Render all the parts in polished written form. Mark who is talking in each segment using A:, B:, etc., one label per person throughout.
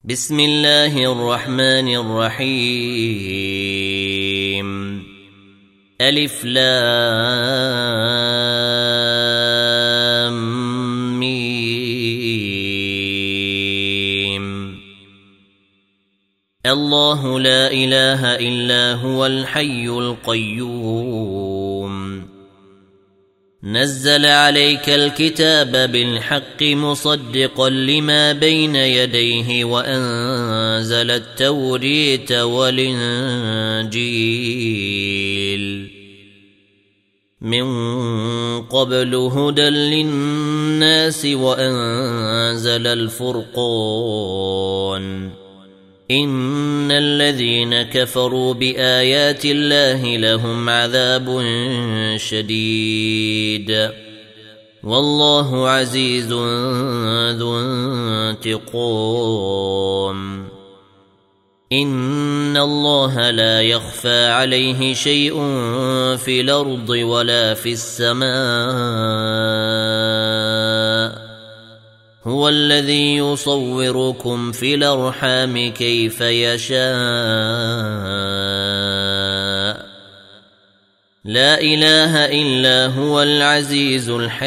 A: بسم الله الرحمن الرحيم. ألف لام ميم. الله لا إله إلا هو الحي القيوم. نزل عليك الكتاب بالحق مصدقا لما بين يديه وأنزل التوريت والإنجيل من قبل هدى للناس وأنزل الفرقان. إن الذين كفروا بآيات الله لهم عذاب شديد والله عزيز ذو انتقام. إن الله لا يخفى عليه شيء في الأرض ولا في السماء. هو الذي يصوركم في الأرحام كيف يشاء. لا إله إلا هو العزيز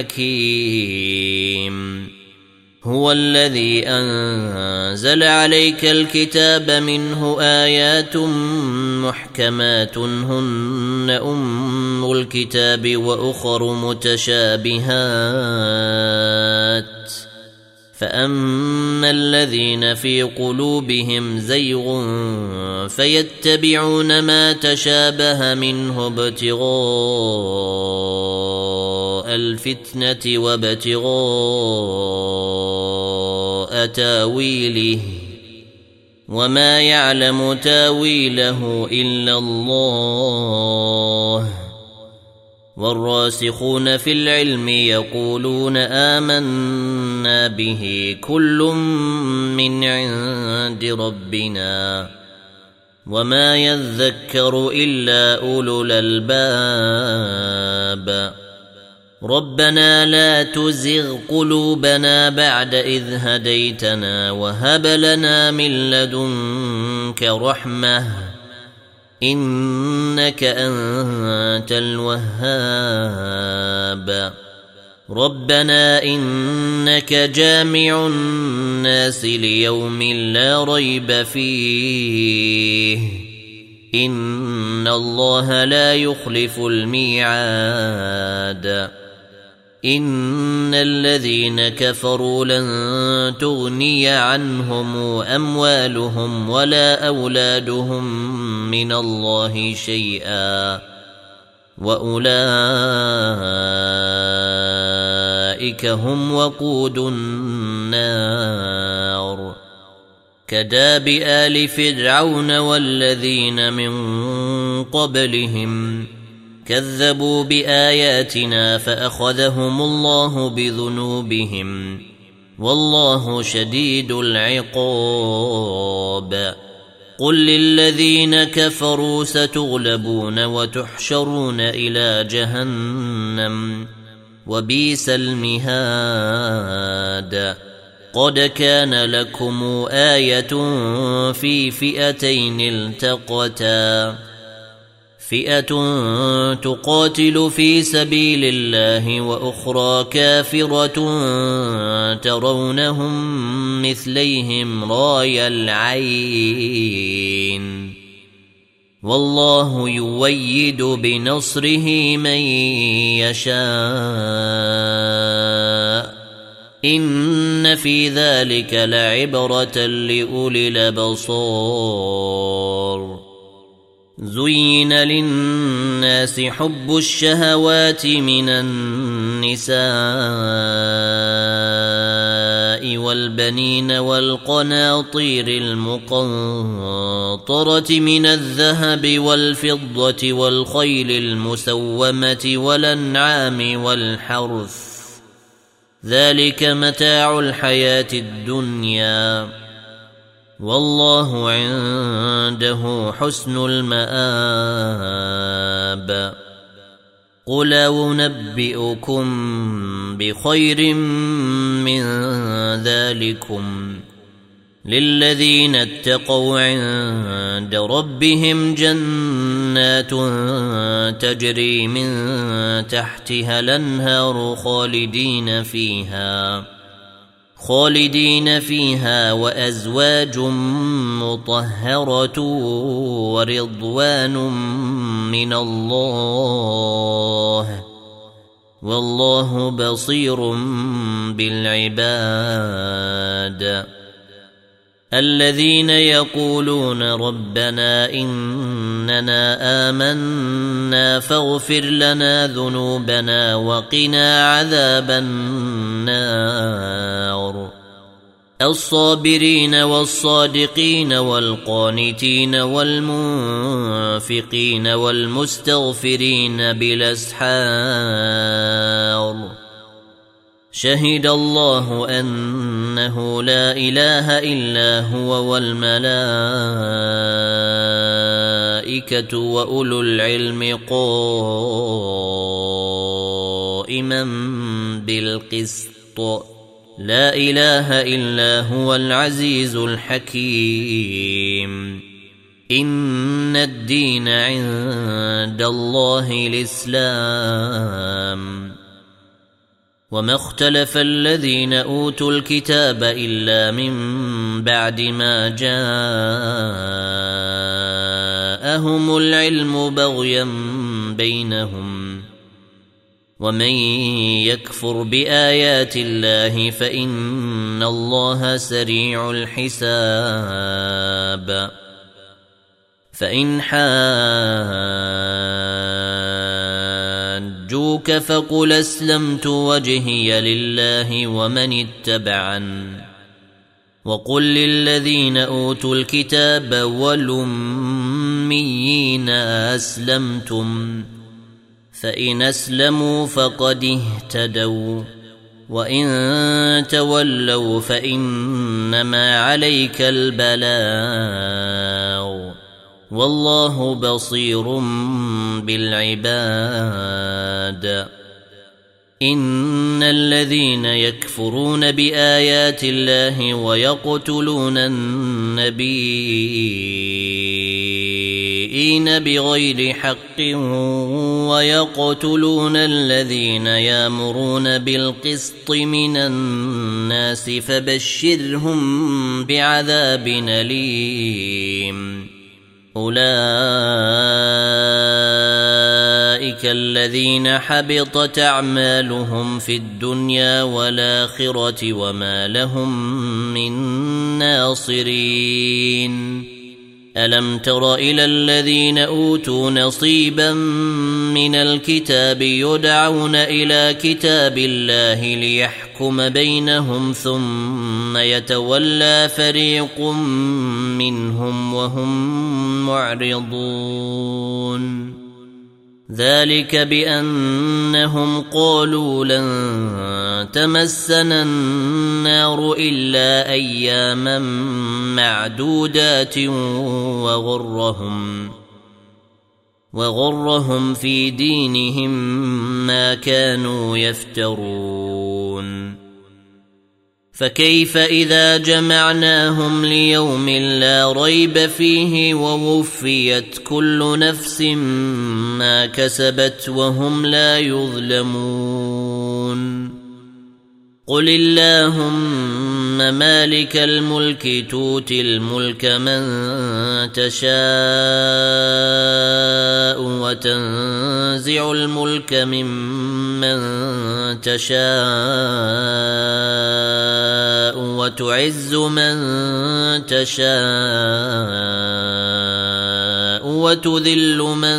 A: الحكيم. هو الذي أنزل عليك الكتاب منه آيات محكمات هن أم الكتاب وأخر متشابهات. فأما الذين في قلوبهم زيغ فيتبعون ما تشابه منه ابتغاء الفتنة وابتغاء تاويله وما يعلم تاويله إلا الله. والراسخون في العلم يقولون آمنا به كل من عند ربنا وما يذكر إلا أولو الألباب. ربنا لا تزغ قلوبنا بعد إذ هديتنا وهب لنا من لدنك رحمة إنك أنت الوهاب. ربنا إنك جامع الناس ليوم لا ريب فيه إن الله لا يخلف الميعاد. إن الذين كفروا لن تغني عنهم أموالهم ولا أولادهم من الله شيئا وأولئك هم وقود النار. كداب آل فرعون والذين من قبلهم كذبوا بآياتنا فأخذهم الله بذنوبهم والله شديد العقاب. قل للذين كفروا ستغلبون وتحشرون إلى جهنم وبئس المهاد. قد كان لكم آية في فئتين التقتا فئة تقاتل في سبيل الله وأخرى كافرة ترونهم مثليهم راي العين والله يؤيد بنصره من يشاء. إن في ذلك لعبرة لأولي الأبصار. زين للناس حب الشهوات من النساء والبنين والقناطير المقنطرة من الذهب والفضة والخيل المسومة والأنعام والحرث ذلك متاع الحياة الدنيا والله عنده حسن المآب. قل أنبئكم بخير من ذلكم للذين اتقوا عند ربهم جنات تجري من تحتها الأنهار خالدين فيها وأزواج مطهرة ورضوان من الله والله بصير بالعباد. الذين يقولون ربنا إننا آمنا فاغفر لنا ذنوبنا وقنا عذاب النار. الصابرين والصادقين والقانتين والمنفقين والمستغفرين بالأسحار. شهد الله أنه لا إله إلا هو والملائكة وأولو العلم قائما بالقسط لا إله إلا هو العزيز الحكيم. إن الدين عند الله الإسلام وما اختلف الذين أوتوا الكتاب إلا من بعد ما جاءهم العلم بغيا بينهم ومن يكفر بآيات الله فإن الله سريع الحساب. فإن حاجوك فقل أسلمت وجهي لله ومن اتبعن وقل للذين أوتوا الكتاب والأميين أسلمتم فإن أسلموا فقد اهتدوا وإن تولوا فإنما عليك البلاغ والله بصير بالعباد. إن الذين يكفرون بآيات الله ويقتلون النبيين بغير حق ويقتلون الذين يأمرون بالقسط من الناس فبشرهم بعذاب أليم. أولئك الذين حبطت أعمالهم في الدنيا والآخرة وما لهم من ناصرين. ألم تر إلى الذين أوتوا نصيبا من الكتاب يدعون إلى كتاب الله ليحكم بينهم ثم يتولى فريق منهم وهم معرضون. ذلك بأنهم قالوا لن تمسنا النار إلا أياما معدودات وغرهم في دينهم ما كانوا يفترون. فكيف إذا جمعناهم ليوم لا ريب فيه ووفيت كل نفس ما كسبت وهم لا يظلمون. قل اللهم مالك الملك تؤتي الملك من تشاء وتنزع الملك ممن تشاء وتعز من تشاء وتذل من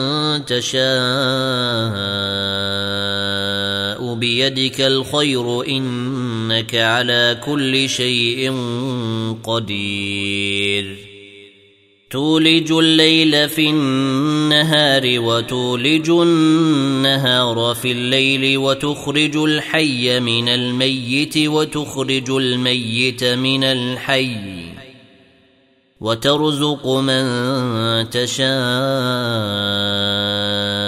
A: تشاء بيدك الخير إنك على كل شيء قدير. تولج الليل في النهار وتولج النهار في الليل وتخرج الحي من الميت وتخرج الميت من الحي وترزق من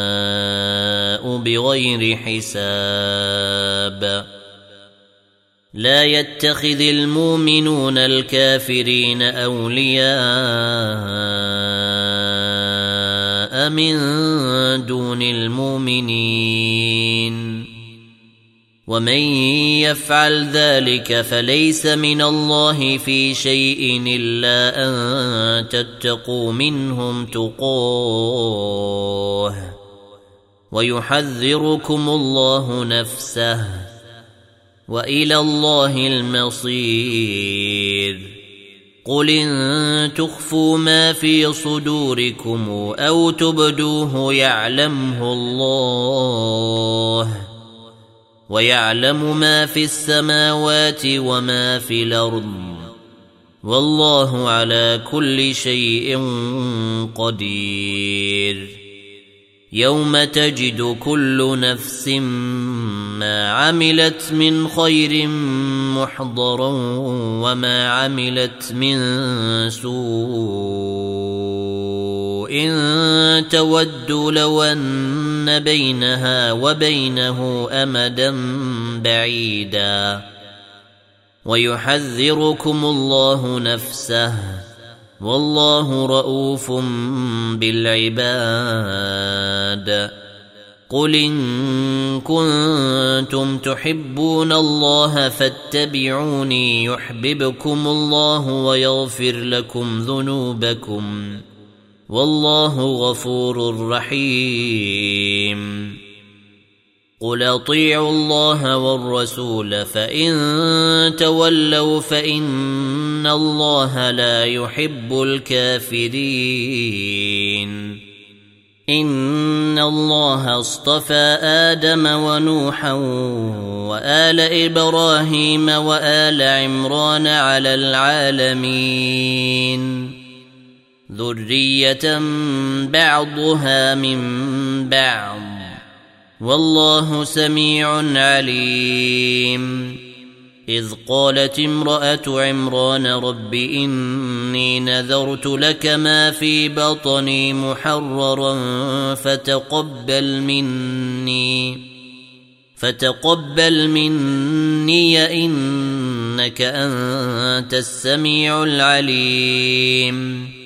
A: تشاء بغير حساب. لا يتخذ المؤمنون الكافرين أولياء من دون المؤمنين ومن يفعل ذلك فليس من الله في شيء إلا أن تتقوا منهم تقاه ويحذركم الله نفسه وإلى الله المصير. قل إن تخفوا ما في صدوركم أو تبدوه يعلمه الله ويعلم ما في السماوات وما في الأرض والله على كل شيء قدير. يوم تجد كل نفس ما عملت من خير محضرا وما عملت من سوء تود لو أن بينها وبينه أمدا بعيدا ويحذركم الله نفسه والله رؤوف بالعباد. قل إن كنتم تحبون الله فاتبعوني يحببكم الله ويغفر لكم ذنوبكم والله غفور رحيم. قل اطيعوا الله والرسول فإن تولوا فإن الله لا يحب الكافرين. إن الله اصطفى آدم ونوحا وآل إبراهيم وآل عمران على العالمين ذرية بعضها من بعض والله سميع عليم. إذ قالت امرأة عمران رب إني نذرت لك ما في بطني محررا فتقبل مني إنك أنت السميع العليم.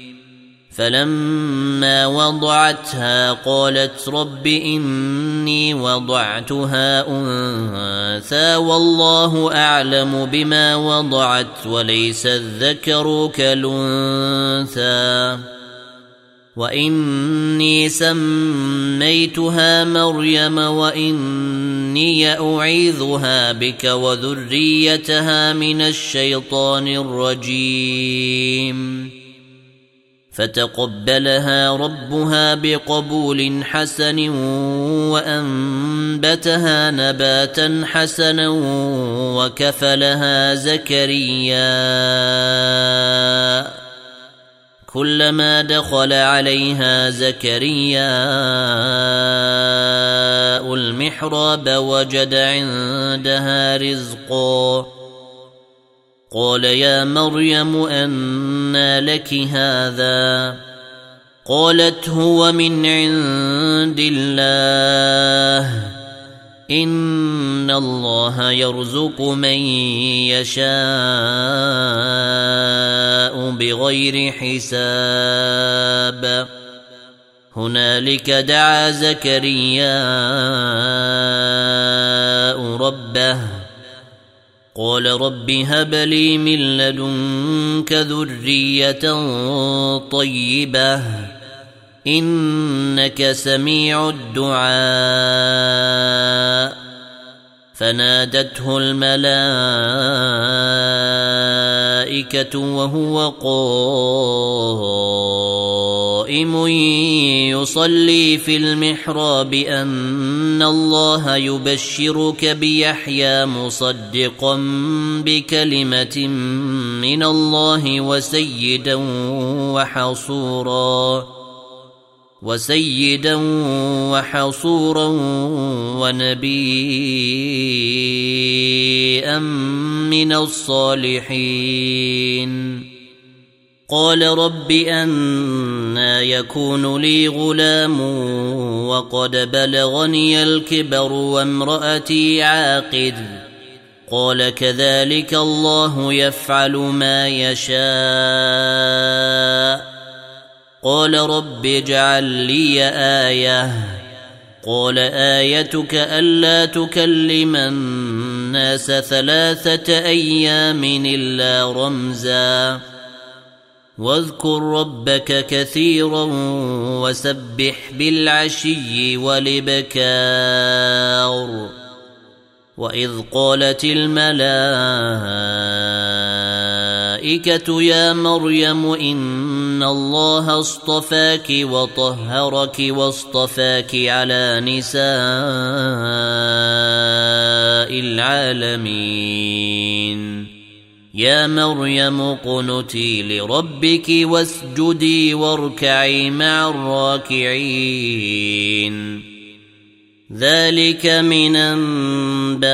A: فلما وضعتها قالت رب إني وضعتها أنثى والله أعلم بما وضعت وليس الذكر كالأنثى وإني سميتها مريم وإني أعيذها بك وذريتها من الشيطان الرجيم. فتقبلها ربها بقبول حسن وأنبتها نباتا حسنا وكفلها زكريا كلما دخل عليها زكريا المحراب وجد عندها رزقا قال يا مريم أنى لك هذا قالت هو من عند الله إن الله يرزق من يشاء بغير حساب. هنالك دعا زكريا ربه قال رب هب لي من لدنك ذرية طيبة إنك سميع الدعاء. فنادته الملائكة وهو قائم يصلي في المحراب أن الله يبشرك بيحيى مصدقا بكلمة من الله وسيدا وحصورا ونبيا من الصالحين. قال رب أنى يكون لي غلام وقد بلغني الكبر وامرأتي عاقر قال كذلك الله يفعل ما يشاء قال رب اجعل لي آية قال آيتك ألا تكلم الناس 3 أيام إلا رمزا واذكر ربك كثيرا وسبح بالعشي والإبكار وإذ قالت الملائكة يا مريم إن الله اصطفاك وطهرك واصطفاك على نساء العالمين يا مريم اقنتي لربك واسجدي واركعي مع الراكعين ذلك من أنباء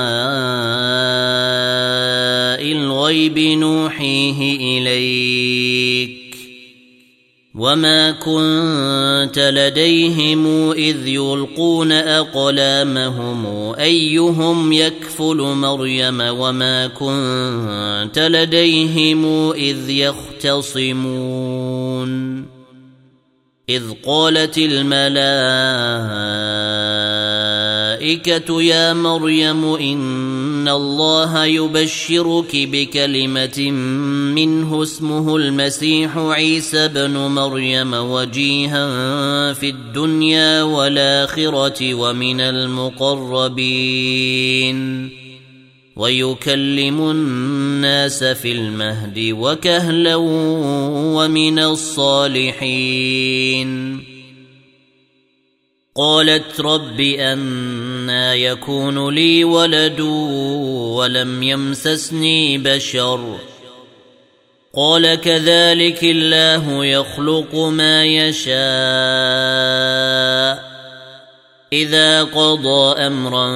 A: الغيب نوحيه إليك وما كنت لديهم إذ يلقون أقلامهم أيهم يكفل مريم وما كنت لديهم إذ يختصمون إذ قالت الملائكة يا مريم إن الله يبشرك بكلمة منه اسمه المسيح عيسى بن مريم وجيها في الدنيا والآخرة ومن المقربين ويكلم الناس في المهد وكهلا ومن الصالحين قالت رب أنى يكون لي ولد ولم يمسسني بشر قال كذلك الله يخلق ما يشاء إذا قضى أمرا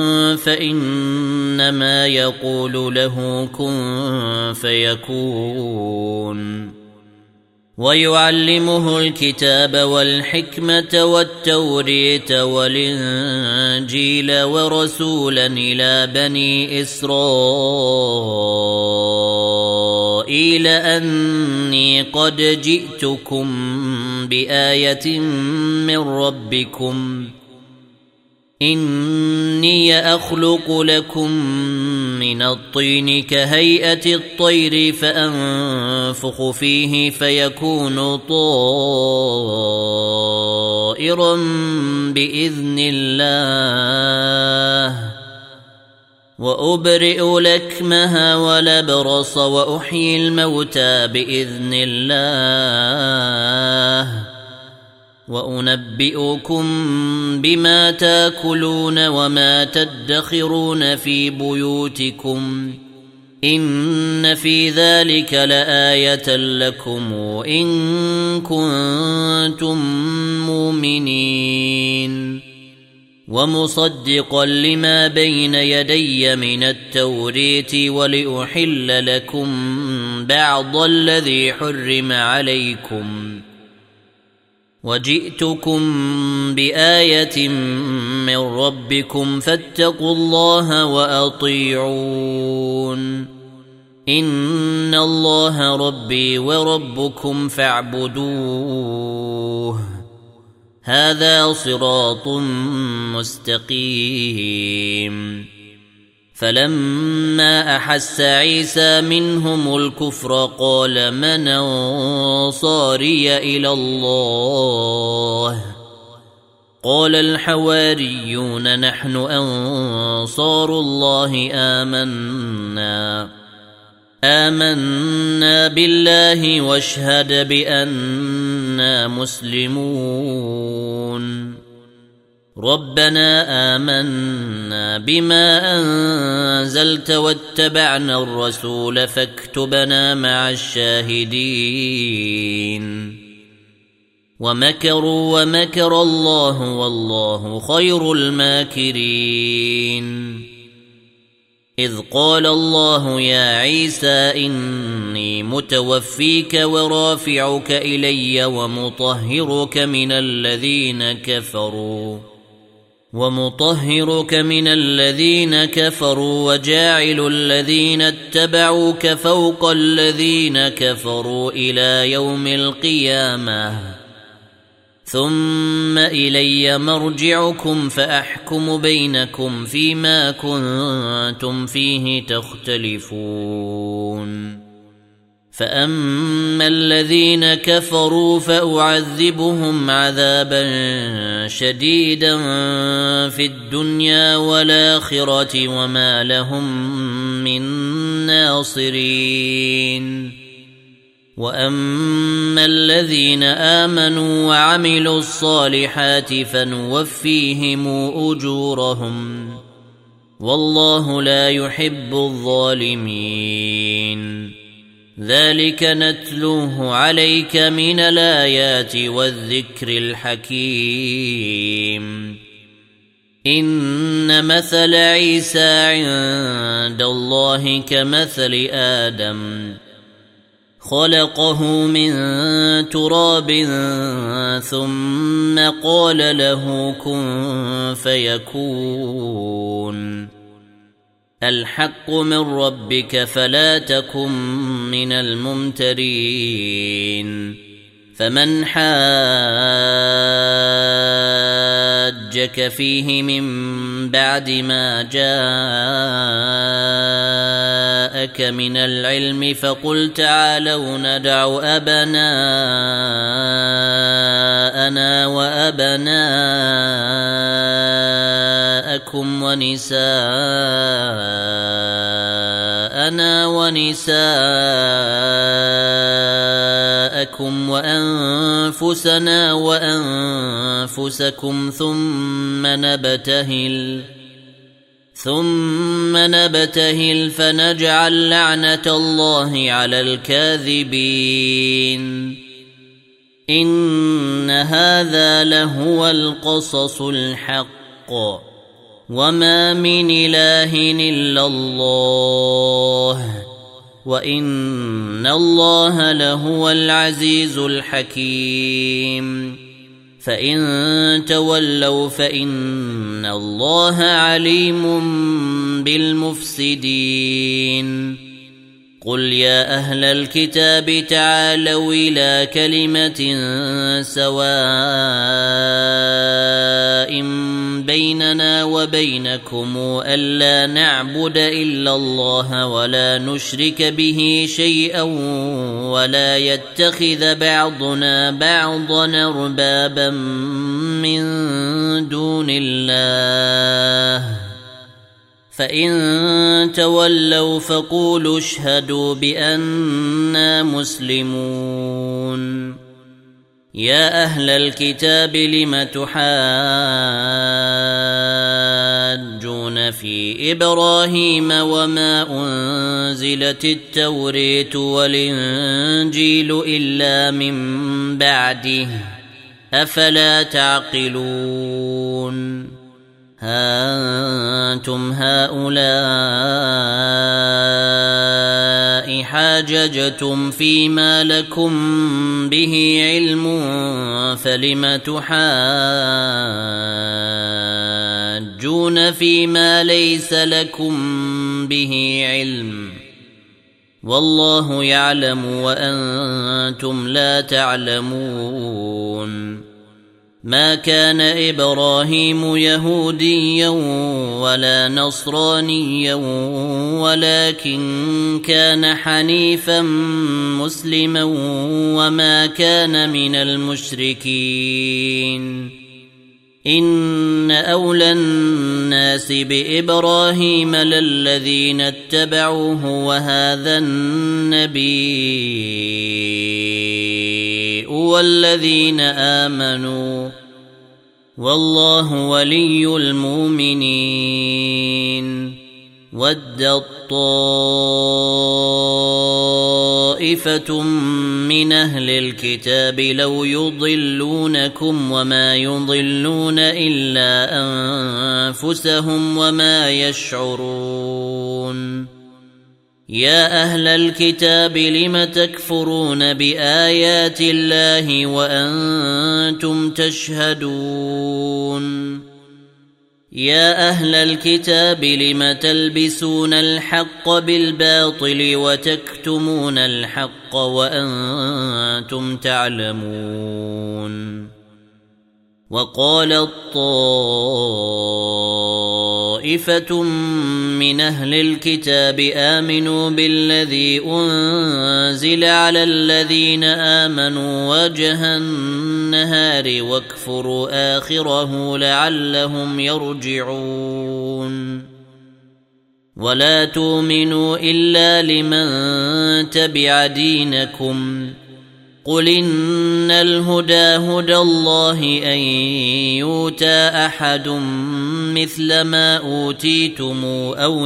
A: فإنما يقول له كن فيكون ويعلمه الكتاب والحكمة والتوريت والإنجيل ورسولا إلى بني إسرائيل أني قد جئتكم بآية من ربكم إني أخلق لكم من الطين كهيئة الطير فأنفخ فيه فيكون طائرا بإذن الله وأبرئ الأكمه والأبرص وأحيي الموتى بإذن الله وأنبئكم بما تاكلون وما تدخرون في بيوتكم إن في ذلك لآية لكم إن كنتم مؤمنين ومصدقا لما بين يدي من التوريت ولأحل لكم بعض الذي حرم عليكم وجئتكم بآية من ربكم فاتقوا الله وأطيعون إن الله ربي وربكم فاعبدوه هذا صراط مستقيم فلما أحس عيسى منهم الكفر قال من أنصاري إلى الله قال الحواريون نحن أنصار الله آمنا بالله واشهد بأننا مسلمون ربنا آمنا بما أنزلت واتبعنا الرسول فاكتبنا مع الشاهدين ومكروا ومكر الله والله خير الماكرين إذ قال الله يا عيسى إني متوفيك ورافعك إلي ومطهرك من الذين كفروا ومطهرك من الذين كفروا وجاعل الذين اتبعوك فوق الذين كفروا إلى يوم القيامة ثم إلي مرجعكم فأحكم بينكم فيما كنتم فيه تختلفون فأما الذين كفروا فأعذبهم عذابا شديدا في الدنيا والآخرة وما لهم من ناصرين وأما الذين آمنوا وعملوا الصالحات فنوفيهم أجورهم والله لا يحب الظالمين ذلك نتلوه عليك من الآيات والذكر الحكيم إن مثل عيسى عند الله كمثل آدم خلقه من تراب ثم قال له كن فيكون الحق من ربك فلا تكن من الممترين فمن حاجك فيه من بعد ما جاءك من العلم فقل تعالوا ندع أبناءنا وأبناءكم ونساءنا ونساءكم وأنفسنا وأنفسكم ثم نبتهل فنجعل لعنة الله على الكاذبين إن هذا لهو القصص الحق وما من إله إلا الله وإن الله لهو العزيز الحكيم فإن تولوا فإن الله عليم بالمفسدين قل يا أهل الكتاب تعالوا إلى كلمة سواء بيننا وبينكم ألا نعبد إلا الله ولا نشرك به شيئا ولا يتخذ بعضنا بعضا أربابا من دون الله فإن تولوا فقولوا اشهدوا بأننا مسلمون يا أهل الكتاب لم تحاجون في إبراهيم وما أنزلت التوراة والإنجيل إلا من بعده أفلا تعقلون أنتم هؤلاء حاججتم فيما لكم به علم فلم تحاجون فيما ليس لكم به علم والله يعلم وأنتم لا تعلمون ما كان إبراهيم يهوديا ولا نصرانيا ولكن كان حنيفا مسلما وما كان من المشركين إن أولى الناس بإبراهيم للذين اتبعوه وهذا النبي والذين آمنوا والله ولي المؤمنين ودت طائفة من أهل الكتاب لو يضلونكم وما يضلون إلا أنفسهم وما يشعرون يا أهل الكتاب لم تكفرون بآيات الله وأنتم تشهدون يا أهل الكتاب لم تلبسون الحق بالباطل وتكتمون الحق وأنتم تعلمون. وقالت طائفة من أهل الكتاب آمنوا بالذي أنزل على الذين آمنوا وجه النهار واكفروا آخره لعلهم يرجعون. ولا تؤمنوا إلا لمن تبع دينكم قل إن الهدى هدى الله أن يؤتى أحد مثل ما أوتيتم أو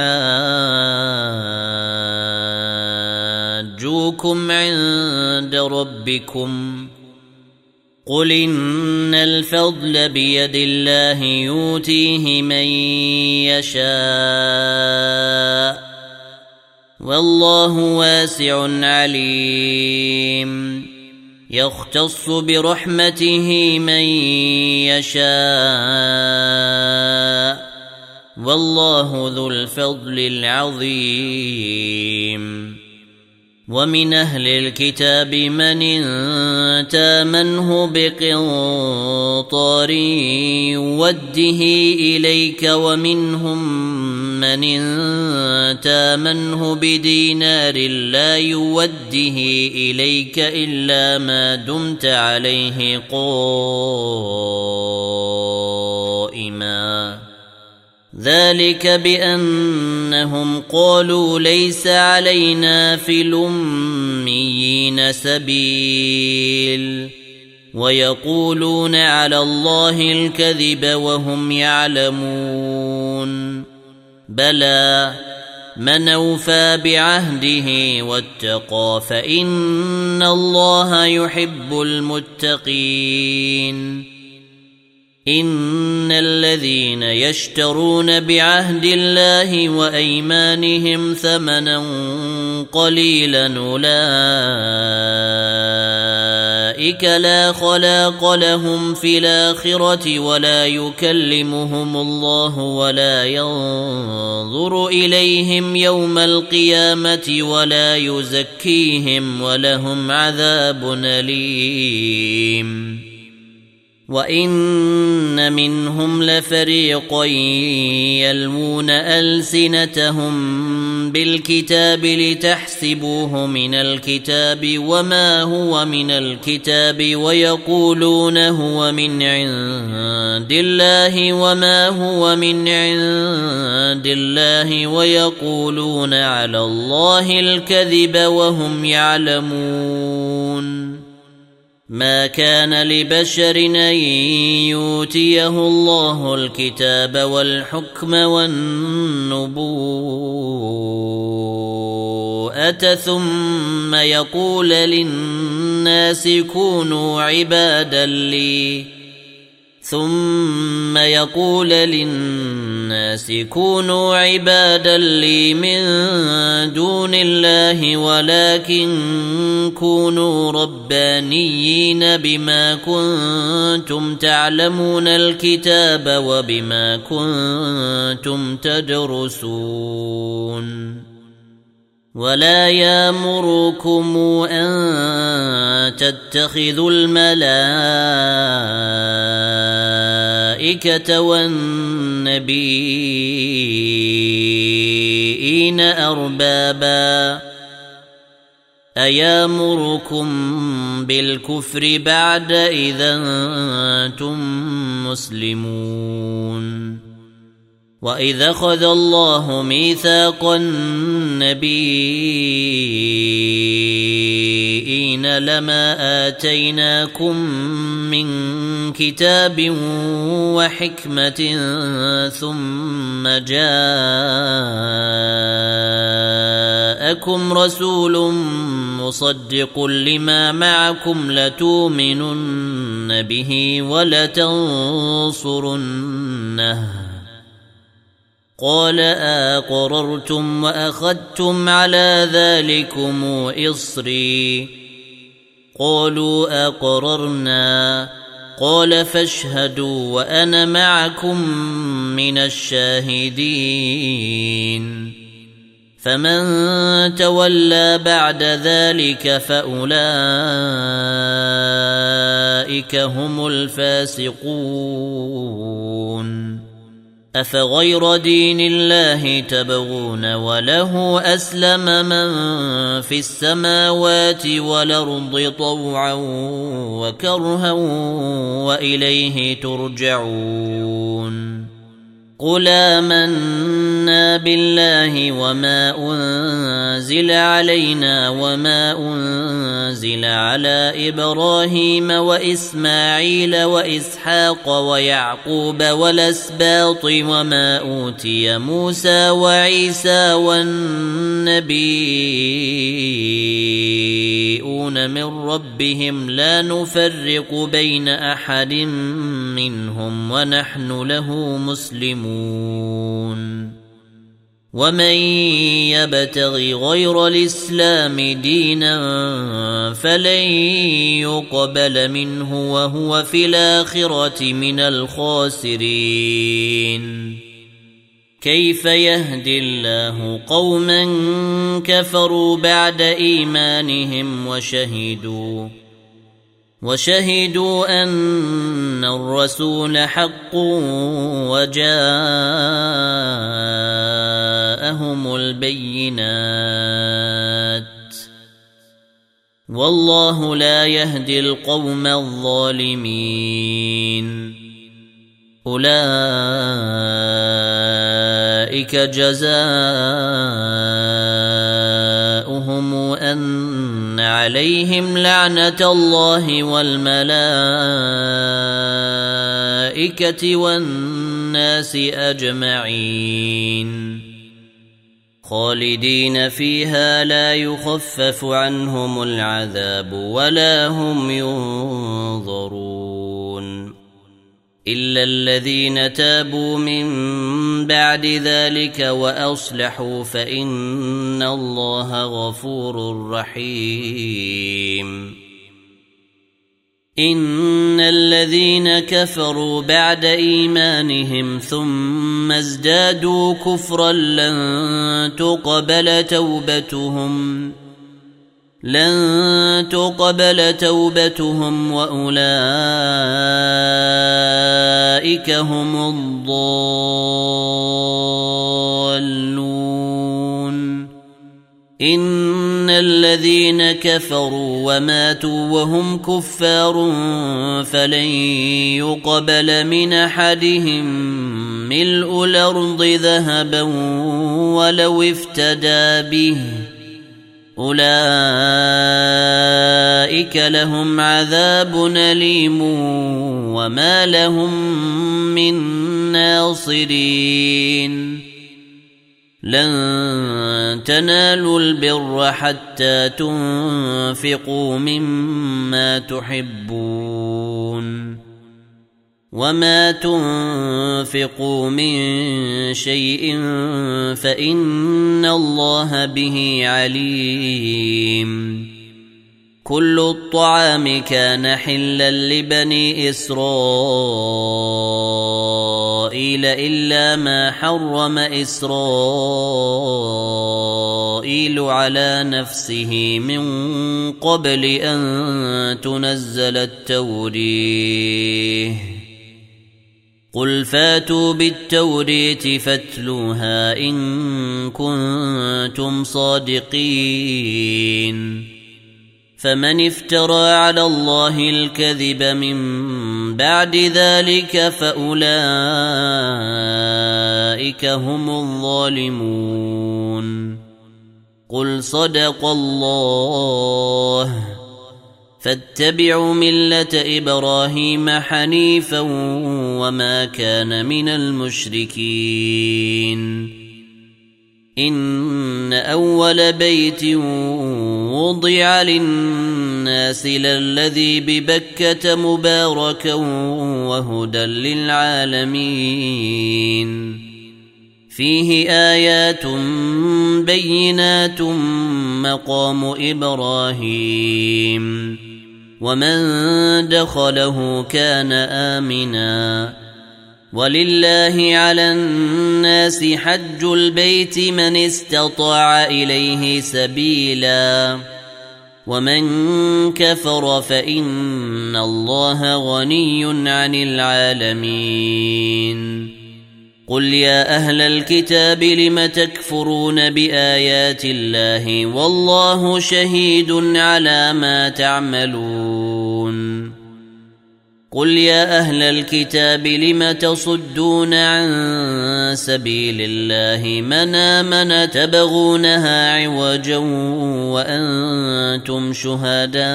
A: يحاجوكم عند ربكم قل إن الفضل بيد الله يؤتيه من يشاء والله واسع عليم. يختص برحمته من يشاء والله ذو الفضل العظيم. ومن أهل الكتاب من إن تامنه بقنطار يوده إليك ومنهم من إن تامنه بدينار لا يوده إليك إلا ما دمت عليه قائما ذلك بأنهم قالوا ليس علينا في الأميين سبيل ويقولون على الله الكذب وهم يعلمون. بلى من أوفى بعهده واتقى فإن الله يحب المتقين. إن الذين يشترون بعهد الله وأيمانهم ثمنا قليلا أولئك لا خلاق لهم في الآخرة ولا يكلمهم الله ولا ينظر إليهم يوم القيامة ولا يزكيهم ولهم عذاب أليم. وإن منهم لفريقا يلوون ألسنتهم بالكتاب لتحسبوه من الكتاب وما هو من الكتاب ويقولون هو من عند الله وما هو من عند الله ويقولون على الله الكذب وهم يعلمون. ما كان لبشر أن يؤتيه الله الكتاب والحكم والنبوءة ثم يقول للناس كونوا عبادا لي من دون الله ولكن كونوا ربانيين بما كنتم تعلمون الكتاب وبما كنتم تدرسون. ولا يأمركم أن تتخذوا الملائكة والنبيين أربابا أيامركم بالكفر بعد إذا أنتم مسلمون. وإذا أخذ الله ميثاق النبيين لما آتيناكم من كتاب وحكمة ثم جاءكم رسول مصدق لما معكم لتؤمنن به ولتنصرنه قال أقررتم وأخذتم على ذلكم إصري قالوا أقررنا قال فاشهدوا وأنا معكم من الشاهدين فمن تولى بعد ذلك فأولئك هم الفاسقون أفغير دين الله تبغون وله أسلم من في السماوات والأرض طوعا وكرها وإليه ترجعون قل آمنا بالله وما أنزل علينا وما أنزل على إبراهيم وإسماعيل وإسحاق ويعقوب والأسباط وما أوتي موسى وعيسى والنبيون من ربهم لا نفرق بين أحد منهم ونحن له مسلمون ومن يبتغ غير الإسلام دينا فلن يقبل منه وهو في الآخرة من الخاسرين كيف يهدي الله قوما كفروا بعد إيمانهم وشهدوا أن الرسول حق وجاءهم البينات والله لا يهدي القوم الظالمين أولئك جزاؤهم أن عليهم لعنة الله والملائكة والناس أجمعين خالدين فيها لا يخفف عنهم العذاب ولا هم ينظرون إلا الذين تابوا من بعد ذلك وأصلحوا فإن الله غفور رحيم إن الذين كفروا بعد إيمانهم ثم ازدادوا كفرا لن تقبل توبتهم وأولئك هم الضالون إن الذين كفروا وماتوا وهم كفار فلن يقبل من أحدهم ملء الأرض ذهبا ولو افتدى به أولئك لهم عذاب أليم وما لهم من ناصرين لن تنالوا البر حتى تنفقوا مما تحبون وما تنفقوا من شيء فإن الله به عليم كل الطعام كان حلا لبني إسرائيل إلا ما حرم إسرائيل على نفسه من قبل أن تنزل التوريه قل فاتوا بالتورية فاتلوها إن كنتم صادقين فمن افترى على الله الكذب من بعد ذلك فأولئك هم الظالمون قل صدق الله فاتبعوا ملة إبراهيم حنيفا وما كان من المشركين إن أول بيت وضع للناس للذي ببكة مباركا وهدى للعالمين فيه آيات بينات مقام إبراهيم ومن دخله كان آمنا ولله على الناس حج البيت من استطاع إليه سبيلا ومن كفر فإن الله غني عن العالمين قل يا أهل الكتاب لم تكفرون بآيات الله والله شهيد على ما تعملون قل يا أهل الكتاب لم تصدون عن سبيل الله من آمن تبغونها عوجا وأنتم شهداء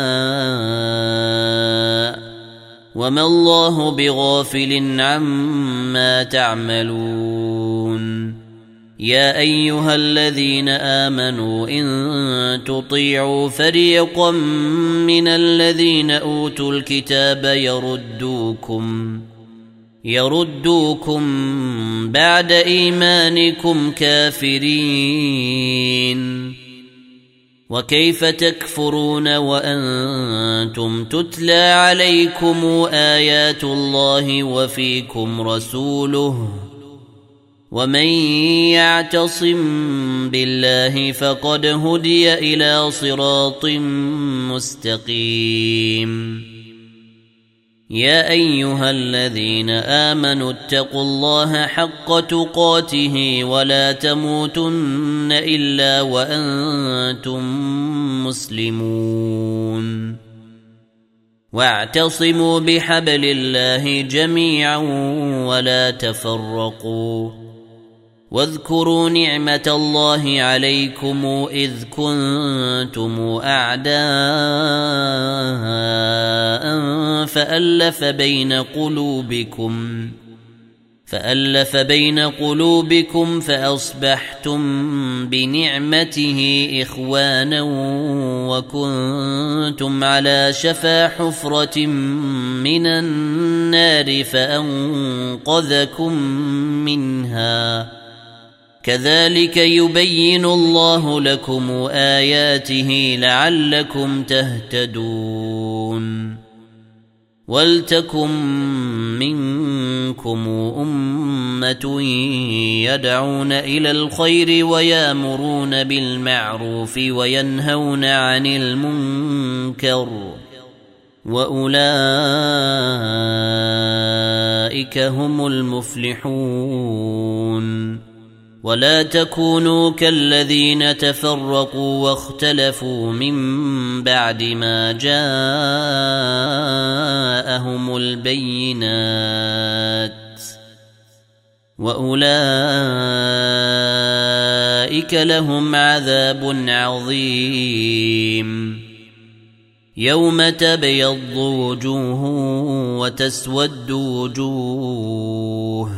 A: وما الله بغافل عما تعملون يا أيها الذين آمنوا إن تطيعوا فريقا من الذين أوتوا الكتاب يردوكم بعد إيمانكم كافرين وكيف تكفرون وأنتم تتلى عليكم آيات الله وفيكم رسوله ومن يعتصم بالله فقد هدي إلى صراط مستقيم يا أيها الذين آمنوا اتقوا الله حق تقاته ولا تموتن إلا وأنتم مسلمون واعتصموا بحبل الله جميعا ولا تفرقوا واذكروا نعمة الله عليكم إذ كنتم أعداء فألف بين قلوبكم فأصبحتم بنعمته إخوانا وكنتم على شفا حفرة من النار فأنقذكم منها كذلك يبين الله لكم آياته لعلكم تهتدون ولتكن منكم أمة يدعون إلى الخير ويأمرون بالمعروف وينهون عن المنكر وأولئك هم المفلحون ولا تكونوا كالذين تفرقوا واختلفوا من بعد ما جاءهم البينات وأولئك لهم عذاب عظيم يوم تبيض وجوه وتسود وجوه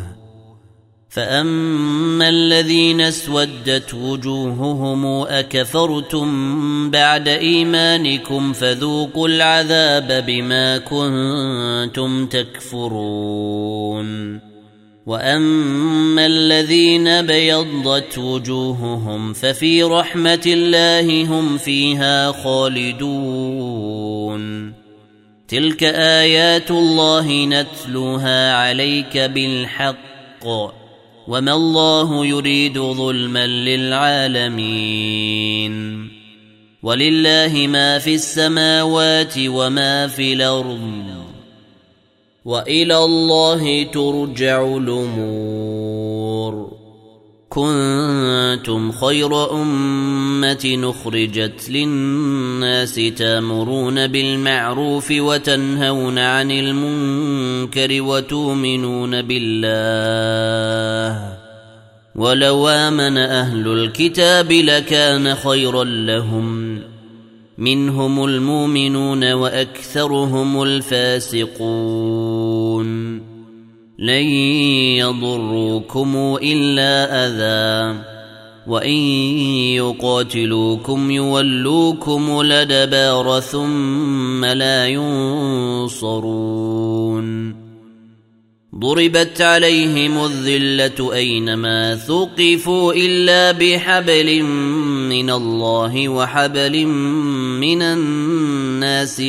A: فأما الذين اسودت وجوههم أكفرتم بعد إيمانكم فذوقوا العذاب بما كنتم تكفرون وأما الذين بيضت وجوههم ففي رحمة الله هم فيها خالدون تلك آيات الله نتلوها عليك بالحق وما الله يريد ظلما للعالمين ولله ما في السماوات وما في الأرض وإلى الله ترجع الأمور كنتم خير أمة نخرجت للناس تأمرون بالمعروف وتنهون عن المنكر وتؤمنون بالله ولو آمن أهل الكتاب لكان خيرا لهم منهم المؤمنون وأكثرهم الفاسقون لن يضروكم إلا أذى وإن يقاتلوكم يولوكم الأدبار ثم لا ينصرون ضربت عليهم الذلة أينما ثقفوا إلا بحبل من الله وحبل من الناس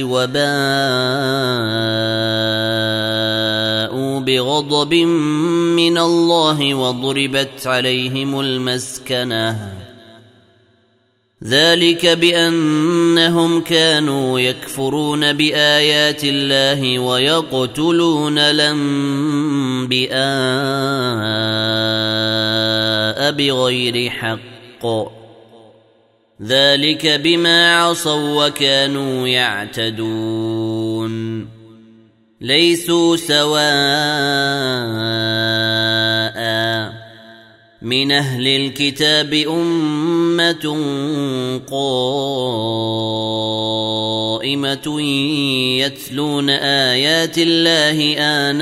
A: وباءوا بغضب من الله وضربت عليهم المسكنة ذلك بأنهم كانوا يكفرون بآيات الله ويقتلون الأنبياء بغير حق ذلك بما عصوا وكانوا يعتدون ليسوا سواء من أهل الكتاب أمة قائمة يتلون آيات الله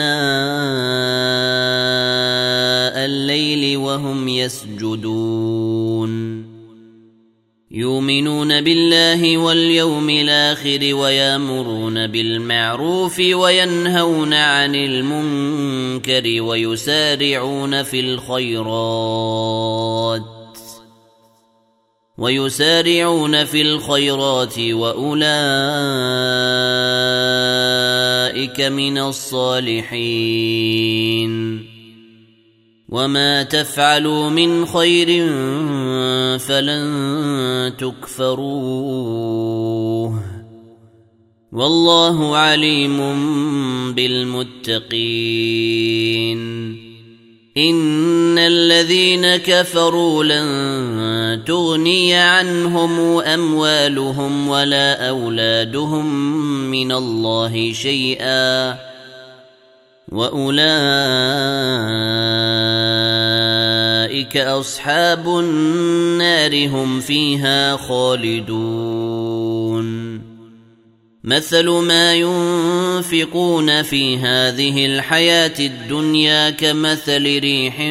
A: آناء الليل وهم يسجدون يؤمنون بالله واليوم الآخر ويأمرون بالمعروف وينهون عن المنكر ويسارعون في الخيرات وأولئك من الصالحين وما تفعلوا من خير فلن تكفروه والله عليم بالمتقين إن الذين كفروا لن تغني عنهم أموالهم ولا أولادهم من الله شيئا وأولئك أصحاب النار هم فيها خالدون مثل ما ينفقون في هذه الحياة الدنيا كمثل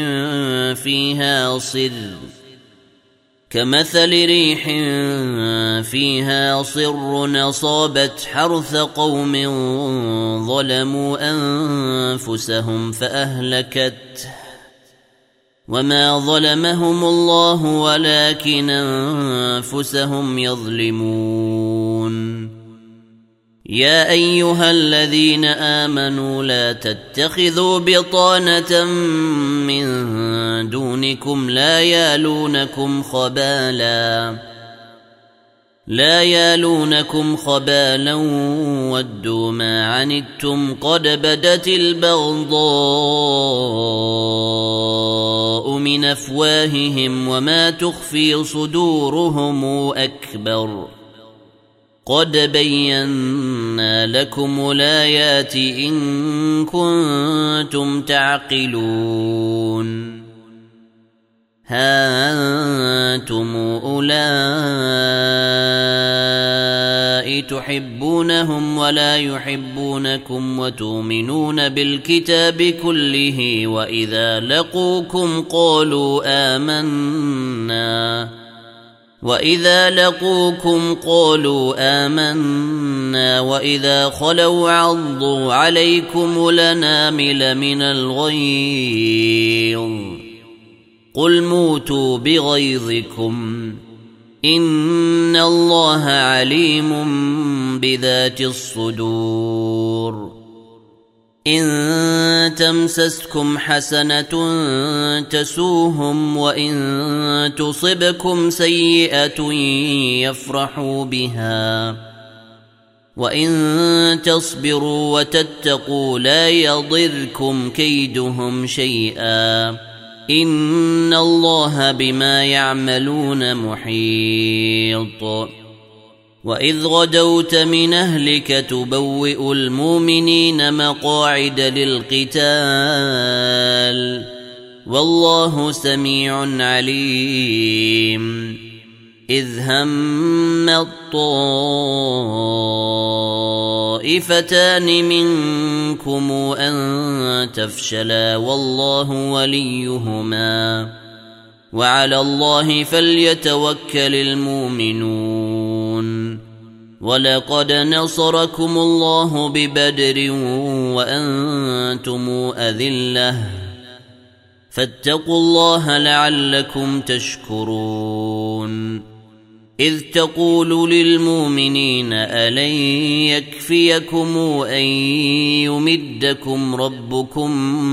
A: ريح فيها صر أصابت حرث قوم ظلموا أنفسهم فأهلكته وما ظلمهم الله ولكن أنفسهم يظلمون يا أيها الذين آمنوا لا تتخذوا بطانة من دونكم لا يالونكم خبالا ودوا ما عنتم قد بدت البغضاء من أفواههم وما تخفي صدورهم أكبر قد بينا لكم الآيات إن كنتم تعقلون ها أنتم أولئك تحبونهم ولا يحبونكم وتؤمنون بالكتاب كله وإذا لقوكم قالوا آمنا وإذا خلوا عضوا عليكم الأنامل من الغيظ قل موتوا بغيظكم إن الله عليم بذات الصدور إن تمسسكم حسنة تسوهم وإن تصبكم سيئة يفرحوا بها وإن تصبروا وتتقوا لا يضركم كيدهم شيئا إن الله بما يعملون محيط وإذ غدوت من أهلك تبوئ المؤمنين مقاعد للقتال والله سميع عليم إذ هم الطائفتان منكم أن تفشلا والله وليهما وعلى الله فليتوكل المؤمنون ولقد نصركم الله ببدر وأنتم أذلة فاتقوا الله لعلكم تشكرون إذ تقول للمؤمنين ألن يكفيكم أن يمدكم ربكم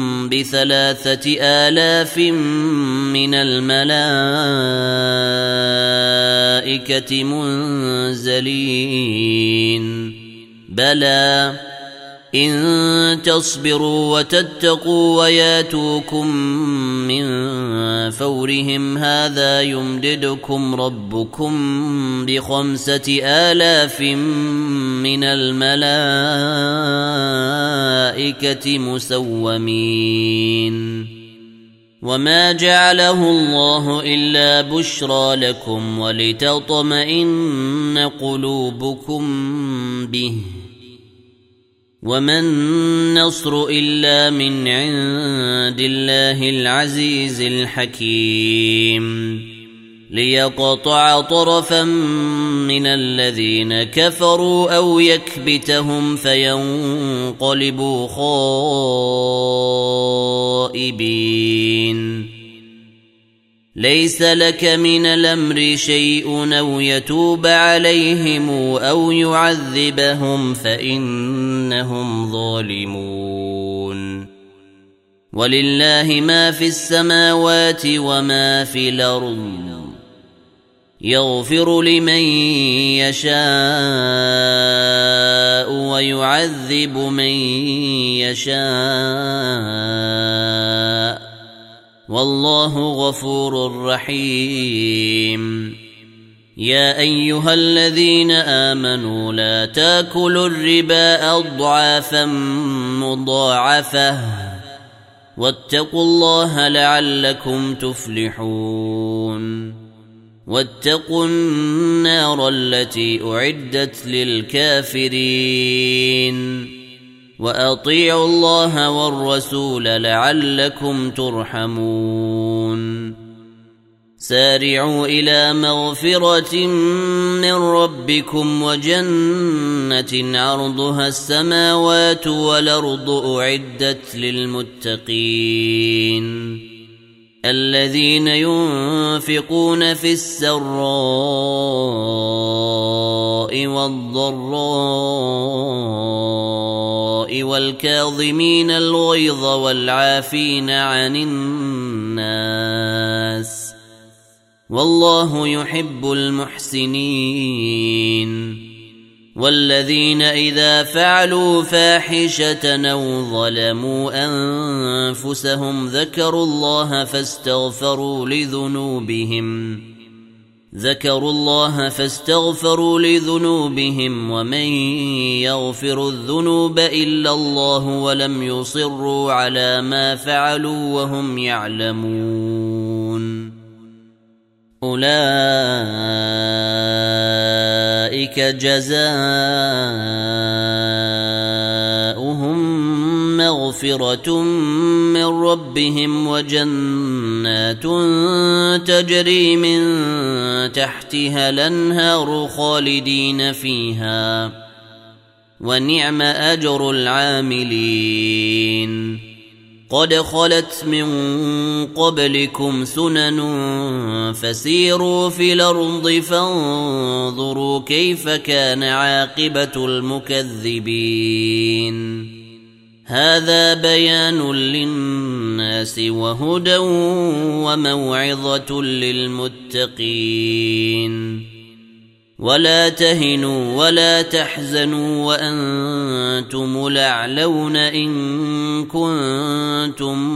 A: ب3,000 من الملائكة منزلين بلى إن تصبروا وتتقوا وياتوكم من فورهم هذا يمددكم ربكم ب5,000 من الملائكة مسومين وما جعله الله إلا بشرى لكم ولتطمئن قلوبكم به وما النصر إلا من عند الله العزيز الحكيم ليقطع طرفا من الذين كفروا أو يكبتهم فينقلبوا خائبين ليس لك من الأمر شيء أو يتوب عليهم أو يعذبهم فإنهم ظالمون ولله ما في السماوات وما في الأرض يغفر لمن يشاء ويعذب من يشاء والله غفور رحيم يا أيها الذين آمنوا لا تاكلوا الربا أضعافا مضاعفة واتقوا الله لعلكم تفلحون واتقوا النار التي أعدت للكافرين وأطيعوا الله والرسول لعلكم ترحمون سارعوا إلى مغفرة من ربكم وجنة عرضها السماوات والأرض أعدت للمتقين الذين ينفقون في السراء والضراء والكاظمين الغيظ والعافين عن الناس والله يحب المحسنين والذين إذا فعلوا فاحشة أو ظلموا أنفسهم ذكروا الله فاستغفروا لذنوبهم ومن يغفر الذنوب إلا الله ولم يصروا على ما فعلوا وهم يعلمون أولئك جزاؤهم مغفرة من ربهم وجنات تجري من تحتها الأنهار خالدين فيها ونعم أجر العاملين قد خلت من قبلكم سنن فسيروا في الأرض فانظروا كيف كان عاقبة المكذبين هذا بيان للناس وهدى وموعظة للمتقين ولا تهنوا ولا تحزنوا وأنتم الأعلون إن كنتم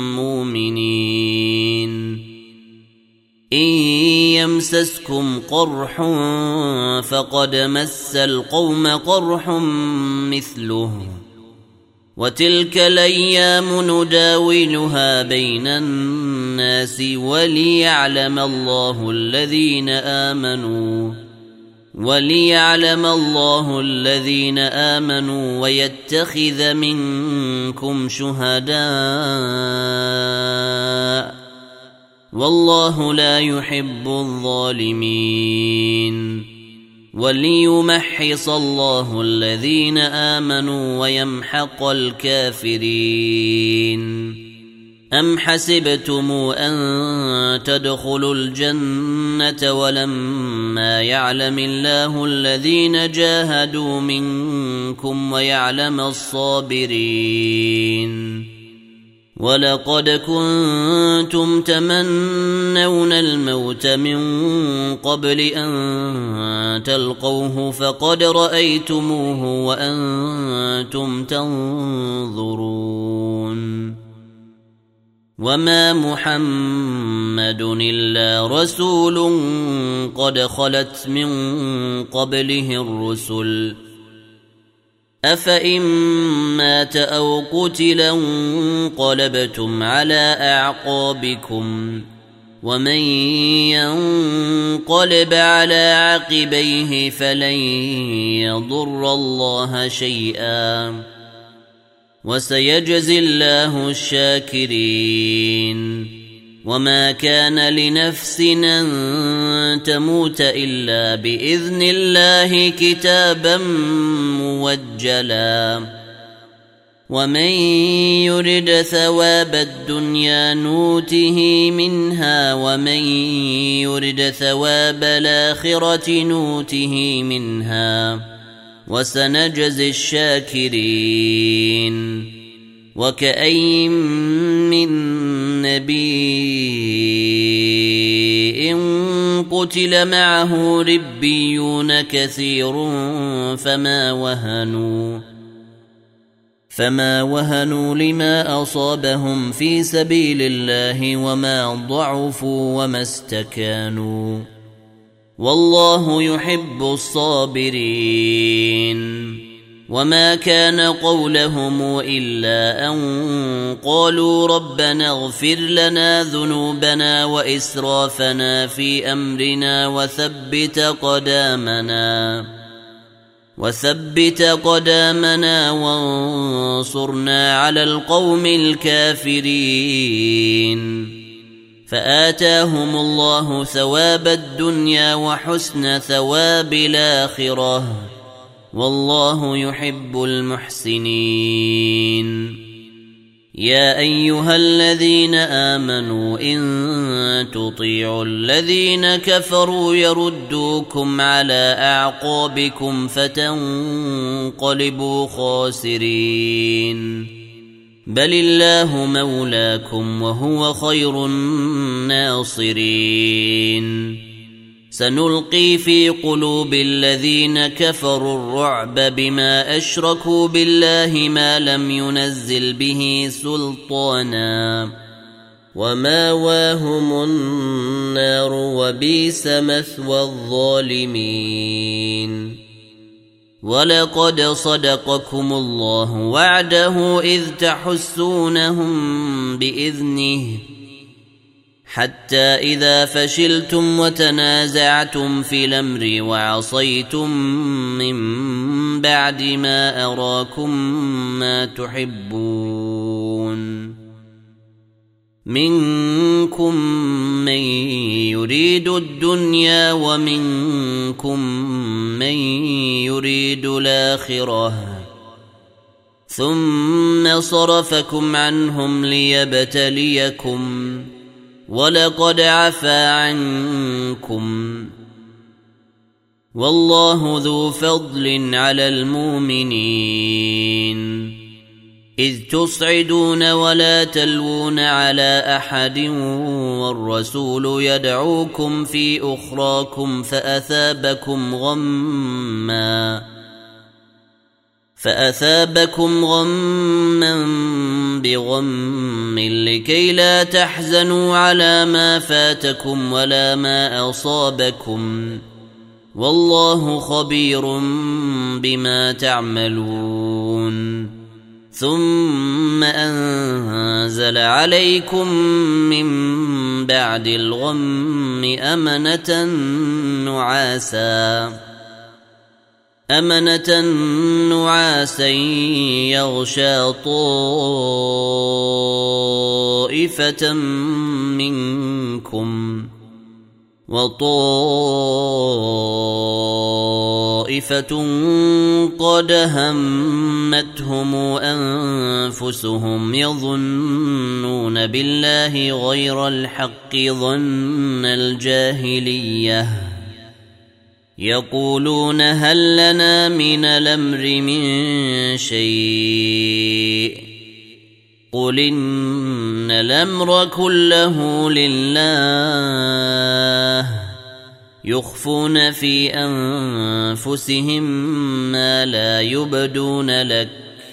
A: مؤمنين إن يمسسكم قرح فقد مس القوم قرح مثله وتلك الأيام نداولها بين الناس وليعلم الله الذين آمنوا ويتخذ منكم شهداء والله لا يحب الظالمين وليمحص الله الذين آمنوا ويمحق الكافرين أم حسبتم أن تدخلوا الجنة ولما يعلم الله الذين جاهدوا منكم ويعلم الصابرين ولقد كنتم تمنون الموت من قبل أن تلقوه فقد رأيتموه وأنتم تنظرون وما محمد إلا رسول قد خلت من قبله الرسل أفإن مات أو قتلا انقلبتم على أعقابكم ومن ينقلب على عقبيه فلن يضر الله شيئا وسيجزي الله الشاكرين وما كان لنفس أن تموت إلا بإذن الله كتابا موجلا ومن يرد ثواب الدنيا نوته منها ومن يرد ثواب الآخرة نوته منها وسنجزي الشاكرين وكأين من نبي قتل معه ربيون كثير فما وهنوا لما أصابهم في سبيل الله وما ضعفوا وما استكانوا والله يحب الصابرين وما كان قولهم إلا أن قالوا ربنا اغفر لنا ذنوبنا وإسرافنا في أمرنا وثبت قدامنا وانصرنا على القوم الكافرين فآتاهم الله ثواب الدنيا وحسن ثواب الآخرة والله يحب المحسنين يا أيها الذين آمنوا إن تطيعوا الذين كفروا يردوكم على أعقابكم فتنقلبوا خاسرين بل الله مولاكم وهو خير الناصرين سنلقي في قلوب الذين كفروا الرعب بما أشركوا بالله ما لم ينزل به سلطانا وماواهم النار وبئس مثوى الظالمين ولقد صدقكم الله وعده إذ تحسونهم بإذنه حتى إذا فشلتم وتنازعتم في الأمر وعصيتم من بعد ما أراكم ما تحبون منكم من يريد الدنيا ومنكم من يريد الآخرة ثم صرفكم عنهم ليبتليكم ولقد عفا عنكم والله ذو فضل على المؤمنين إذ تصعدون ولا تلوون على أحد والرسول يدعوكم في أخراكم فأثابكم غما بغم لكي لا تحزنوا على ما فاتكم ولا ما أصابكم والله خبير بما تعملون ثم أنزل عليكم من بعد الغم أمنة نعاسا يغشى طائفة منكم وطائفة طائفة قد همتهم أنفسهم يظنون بالله غير الحق ظن الجاهلية يقولون هل لنا من الأمر من شيء قل إن الأمر كله لله يخفون في أنفسهم ما لا يبدون لك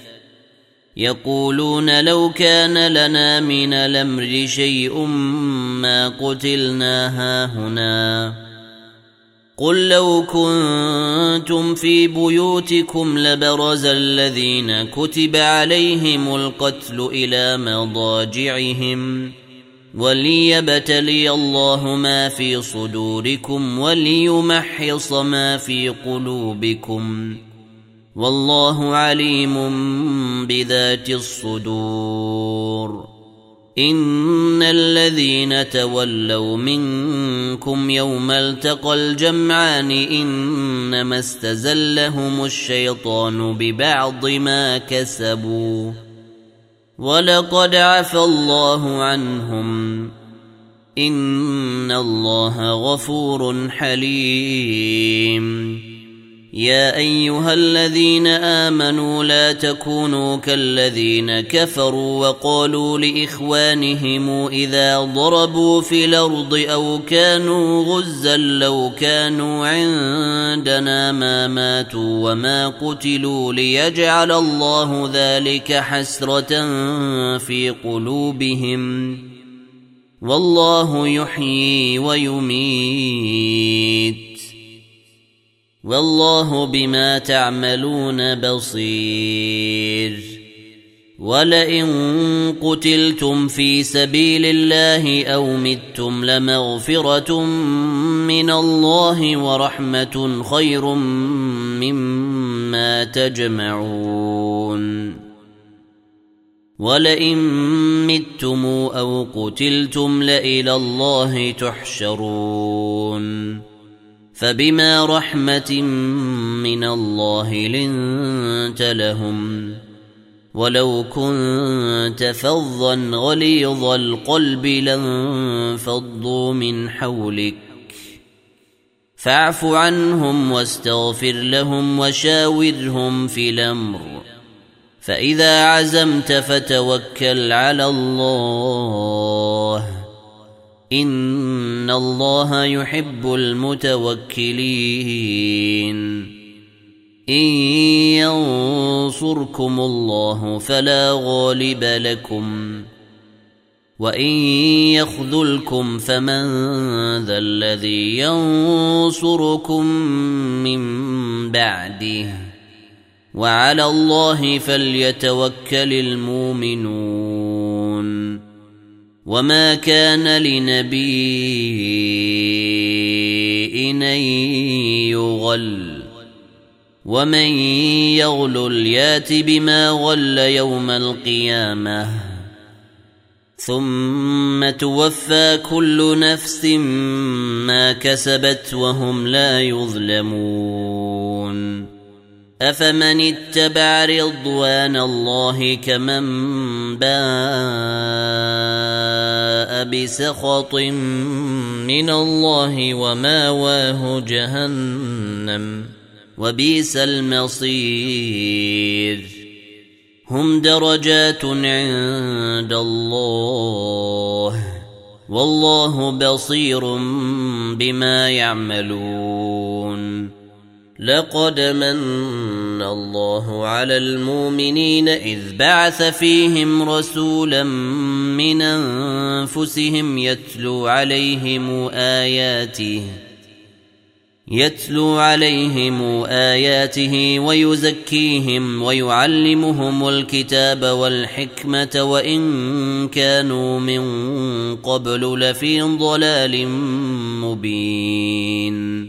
A: يقولون لو كان لنا من الأمر شيء ما قتلنا هاهنا قل لو كنتم في بيوتكم لبرز الذين كتب عليهم القتل إلى مضاجعهم وليبتلي الله ما في صدوركم وليمحص ما في قلوبكم والله عليم بذات الصدور إن الذين تولوا منكم يوم التقى الجمعان إنما استزلهم الشيطان ببعض ما كسبوا ولقد عفى الله عنهم إن الله غفور حليم يا أيها الذين آمنوا لا تكونوا كالذين كفروا وقالوا لإخوانهم إذا ضربوا في الأرض أو كانوا غزا لو كانوا عندنا ما ماتوا وما قتلوا ليجعل الله ذلك حسرة في قلوبهم والله يحيي ويميت والله بما تعملون بصير ولئن قتلتم في سبيل الله أو متم لمغفرة من الله ورحمة خير مما تجمعون ولئن متم أو قتلتم لإلى الله تحشرون فبما رحمة من الله لنت لهم ولو كنت فظا غليظ القلب لانفضوا من حولك فاعف عنهم واستغفر لهم وشاورهم في الأمر فإذا عزمت فتوكل على الله إن الله يحب المتوكلين إن ينصركم الله فلا غالب لكم وإن يخذلكم فمن ذا الذي ينصركم من بعده وعلى الله فليتوكل المؤمنون وما كان لنبي أن يغل ومن يغلل يات بما غل يوم القيامة ثم توفى كل نفس ما كسبت وهم لا يظلمون أفمن اتبع رضوان الله كمن باء بسخط من الله وماواه جهنم وبئس المصير هم درجات عند الله والله بصير بما يعملون لقد من الله على المؤمنين إذ بعث فيهم رسولا من أنفسهم يتلو عليهم آياته ويزكيهم ويعلمهم الكتاب والحكمة وإن كانوا من قبل لفي ضلال مبين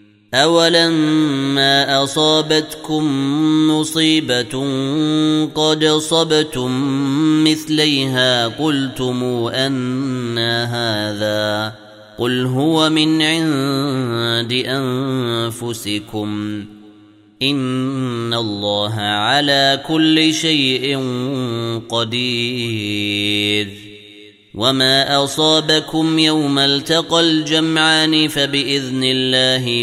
A: أولما أصابتكم مصيبة قد أصبتم مثليها قلتم أنى هذا قل هو من عند أنفسكم إن الله على كل شيء قدير. وما أصابكم يوم التقى الجمعان فبإذن الله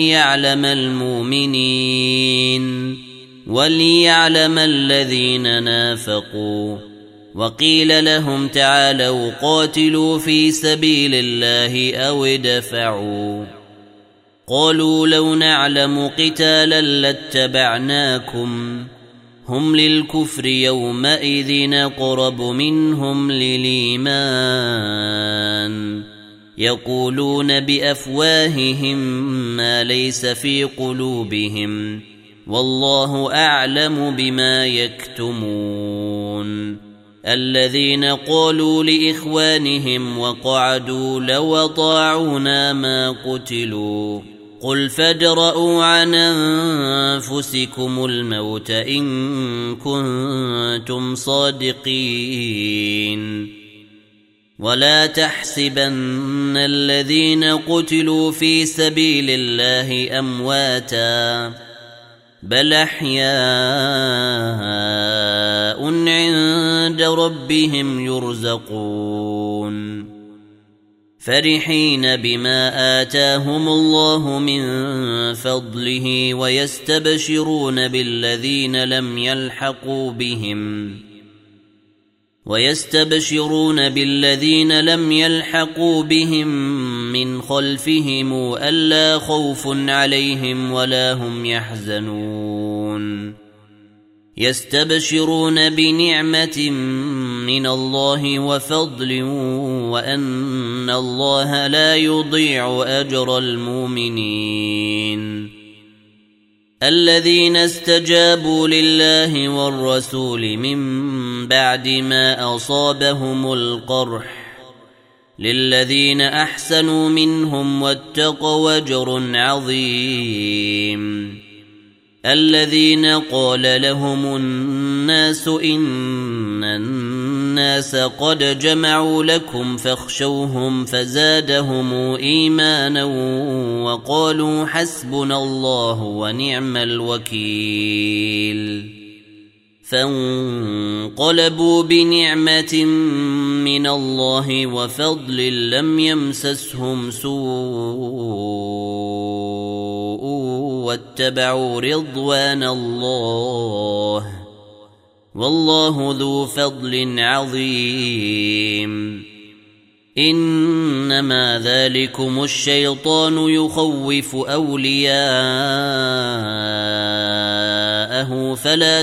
A: وليعلم الذين نافقوا. وقيل لهم تعالوا قاتلوا في سبيل الله أو ادفعوا. قالوا لو نعلم قتالا لاتبعناكم هم للكفر يومئذ أقرب منهم للإيمان يقولون بأفواههم ما ليس في قلوبهم والله أعلم بما يكتمون. الذين قالوا لإخوانهم وقعدوا لو أطاعونا ما قتلوا قل فادرءوا عن أنفسكم الموت إن كنتم صادقين. ولا تحسبن الذين قتلوا في سبيل الله أمواتا بل أحياء عند ربهم يرزقون فرحين بما آتاهم الله من فضله ويستبشرون بالذين لم يلحقوا بهم من خلفهم ألا خوف عليهم ولا هم يحزنون. يستبشرون بنعمة من الله وفضل وأن الله لا يضيع أجر المؤمنين. الذين استجابوا لله والرسول من بعد ما أصابهم القرح للذين أحسنوا منهم واتقوا أجر عظيم. الذين قال لهم الناس إن الناس قد جمعوا لكم فاخشوهم فزادهم إيمانا وقالوا حسبنا الله ونعم الوكيل. فانقلبوا بنعمة من الله وفضل لم يمسسهم سوء واتبعوا رضوان الله والله ذو فضل عظيم. إنما ذلكم الشيطان يخوف أولياءه فلا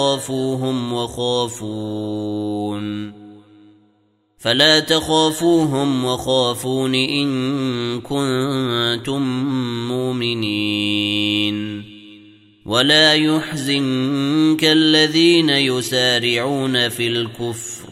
A: تخافوهم وخافون إن كنتم مؤمنين. ولا يحزنك الذين يسارعون في الكفر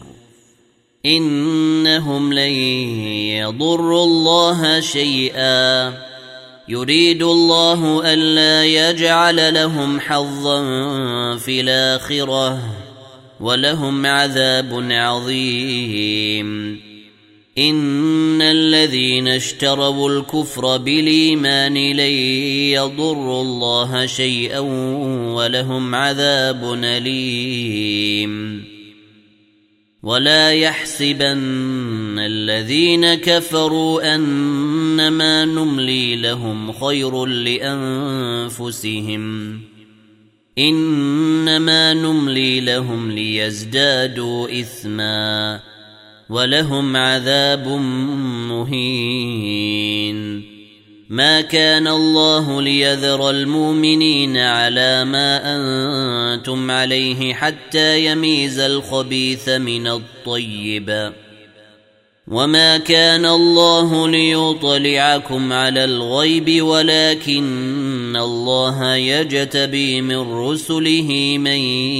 A: إنهم لن يضروا الله شيئا يريد الله ألا يجعل لهم حظا في الآخرة ولهم عذاب عظيم. إن الذين اشتروا الكفر بالإيمان لن يضروا الله شيئا ولهم عذاب أليم. ولا يحسبن الذين كفروا أنما نملي لهم خير لأنفسهم إنما نملي لهم ليزدادوا إثما ولهم عذاب مهين. ما كان الله ليذر المؤمنين على ما أنتم عليه حتى يميز الخبيث من الطيب وما كان الله ليطلعكم على الغيب ولكن الله يجتبي من رسله من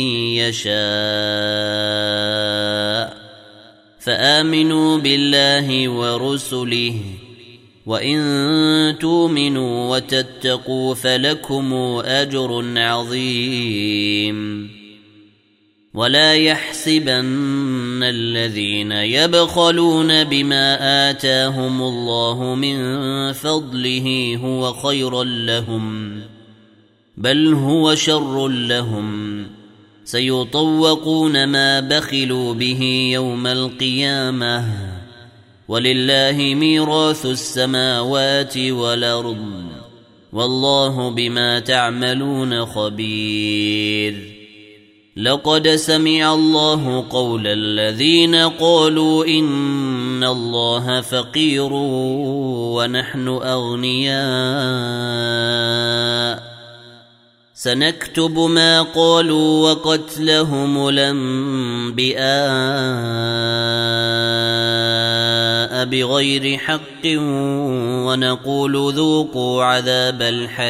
A: يشاء فآمنوا بالله ورسله وإن تؤمنوا وتتقوا فلكم أجر عظيم. ولا يحسبن الذين يبخلون بما آتاهم الله من فضله هو خيرا لهم بل هو شر لهم سيطوقون ما بخلوا به يوم القيامة ولله ميراث السماوات والأرض والله بما تعملون خبير لقد سمع الله قول الذين قالوا إن الله فقير ونحن أغنياء سنكتب ما قالوا وقتلهم الأنبياء بغير حق ونقول ذوقوا عذاب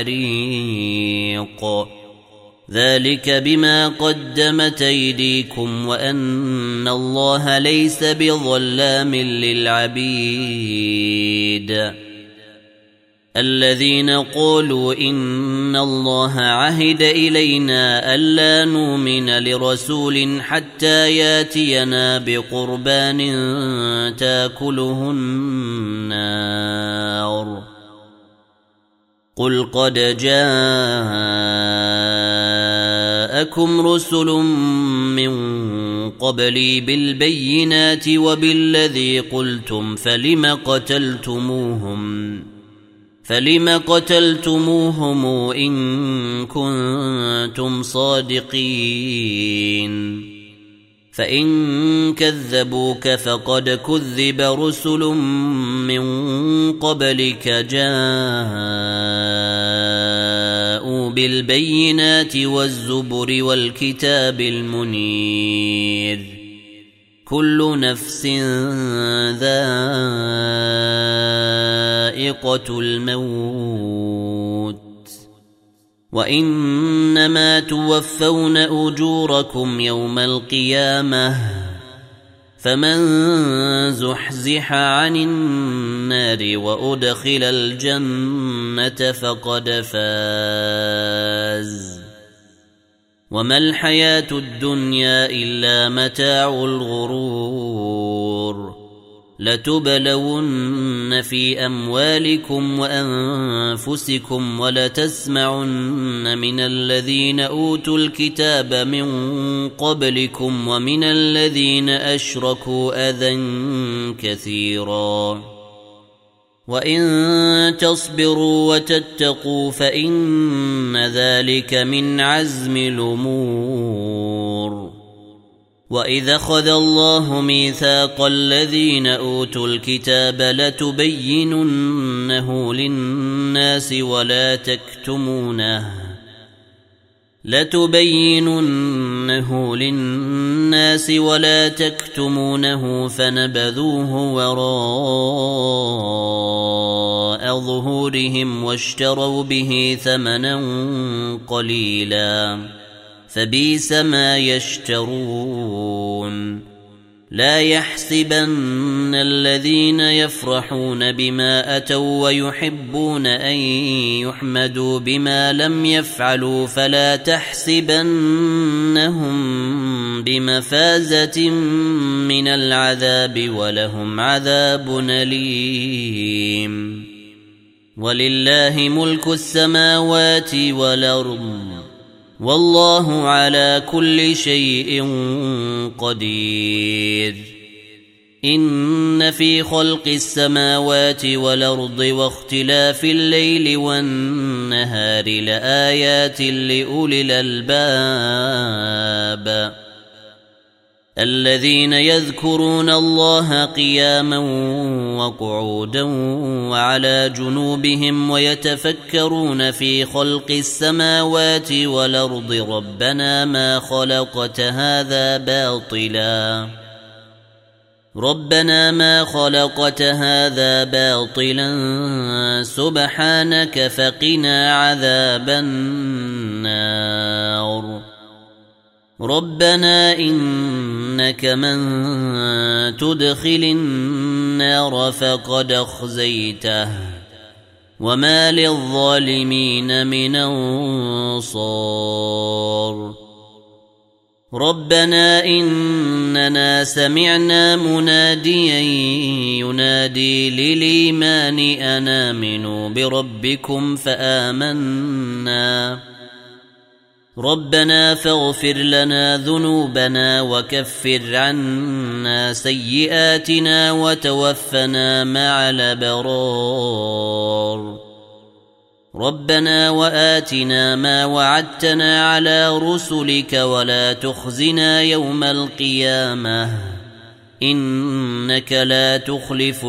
A: الحريق ذلك بما قدمت أيديكم وأن الله ليس بظلام للعبيد الذين قالوا إن الله عهد إلينا ألا نؤمن لرسول حتى ياتينا بقربان تاكله النار قل قد جاءكم رسل من قبلي بالبينات وبالذي قلتم فلم قتلتموهم إن كنتم صادقين فإن كذبوك فقد كذب رسل من قبلك جاءوا بالبينات والزبر والكتاب المنير كل نفس ذائقة الموت وإنما توفون أجوركم يوم القيامة فمن زحزح عن النار وأدخل الجنة فقد فاز وما الحياة الدنيا إلا متاع الغرور لتبلون في أموالكم وأنفسكم ولتسمعن من الذين أوتوا الكتاب من قبلكم ومن الذين أشركوا أذى كثيرا وإن تصبروا وتتقوا فإن ذلك من عزم الأمور وإذا أخذ الله ميثاق الذين أوتوا الكتاب لتبيننه للناس ولا تكتمونه فنبذوه وراء ظهورهم واشتروا به ثمنا قليلا فبئس ما يشترون لا يحسبن الذين يفرحون بما أتوا ويحبون أن يحمدوا بما لم يفعلوا فلا تحسبنهم بمفازة من العذاب ولهم عذاب أليم ولله ملك السماوات والأرض والله على كل شيء قدير إن في خلق السماوات والأرض واختلاف الليل والنهار لآيات لأولي الألباب الذين يذكرون الله قياما وقعودا وعلى جنوبهم ويتفكرون في خلق السماوات والأرض ربنا ما خلقت هذا باطلا سبحانك فقنا عذاب النار ربنا إنك من تدخل النار فقد أخزيته وما للظالمين من أنصار ربنا إننا سمعنا مناديا ينادي للإيمان أن آمنوا بربكم ربنا فاغفر لنا ذنوبنا وكفر عنا سيئاتنا وتوفنا مع الأبرار ربنا وآتنا ما وعدتنا على رسلك ولا تخزنا يوم القيامة إنك لا تخلف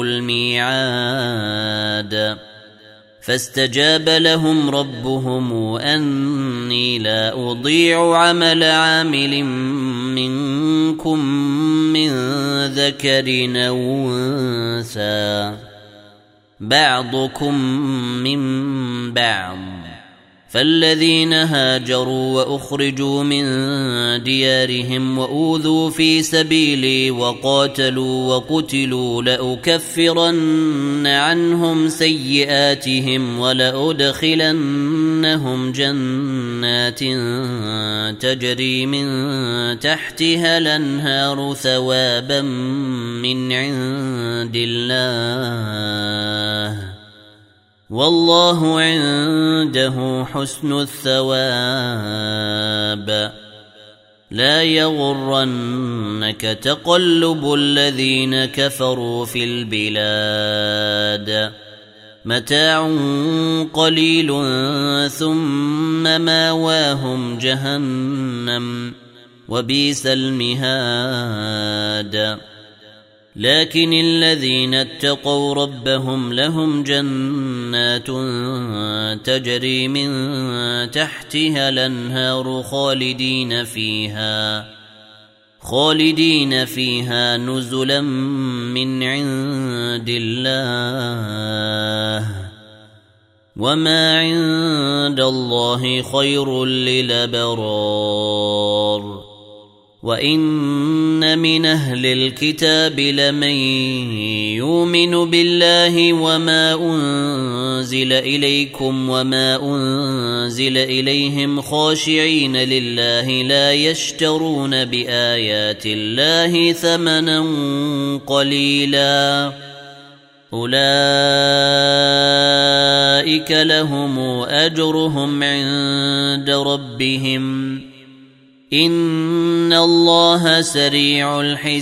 A: الميعاد فاستجاب لهم ربهم أني لا أضيع عمل عامل منكم من ذكر أو أنثى بعضكم من بعض فالذين هاجروا وأخرجوا من ديارهم وأوذوا في سبيلي وقاتلوا وقتلوا لأكفرن عنهم سيئاتهم ولأدخلنهم جنات تجري من تحتها الأنهار ثوابا من عند الله والله عنده حسن الثواب لا يغرنك تقلب الذين كفروا في البلاد متاع قليل ثم ماواهم جهنم وبئس المهاد لكن الذين اتقوا ربهم لهم جنات تجري من تحتها الأنهار خالدين فيها نزلا من عند الله وما عند الله خير للأبرار وإن من أهل الكتاب لمن يؤمن بالله وما أنزل إليكم وما أنزل إليهم خاشعين لله لا يشترون بآيات الله ثمنا قليلا أولئك لهم أجرهم عند ربهم إن الله سريع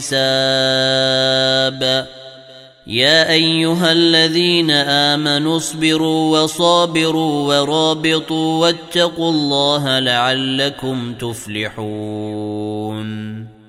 A: الحساب يا أيها الذين آمنوا اصبروا وصابروا ورابطوا واتقوا الله لعلكم تفلحون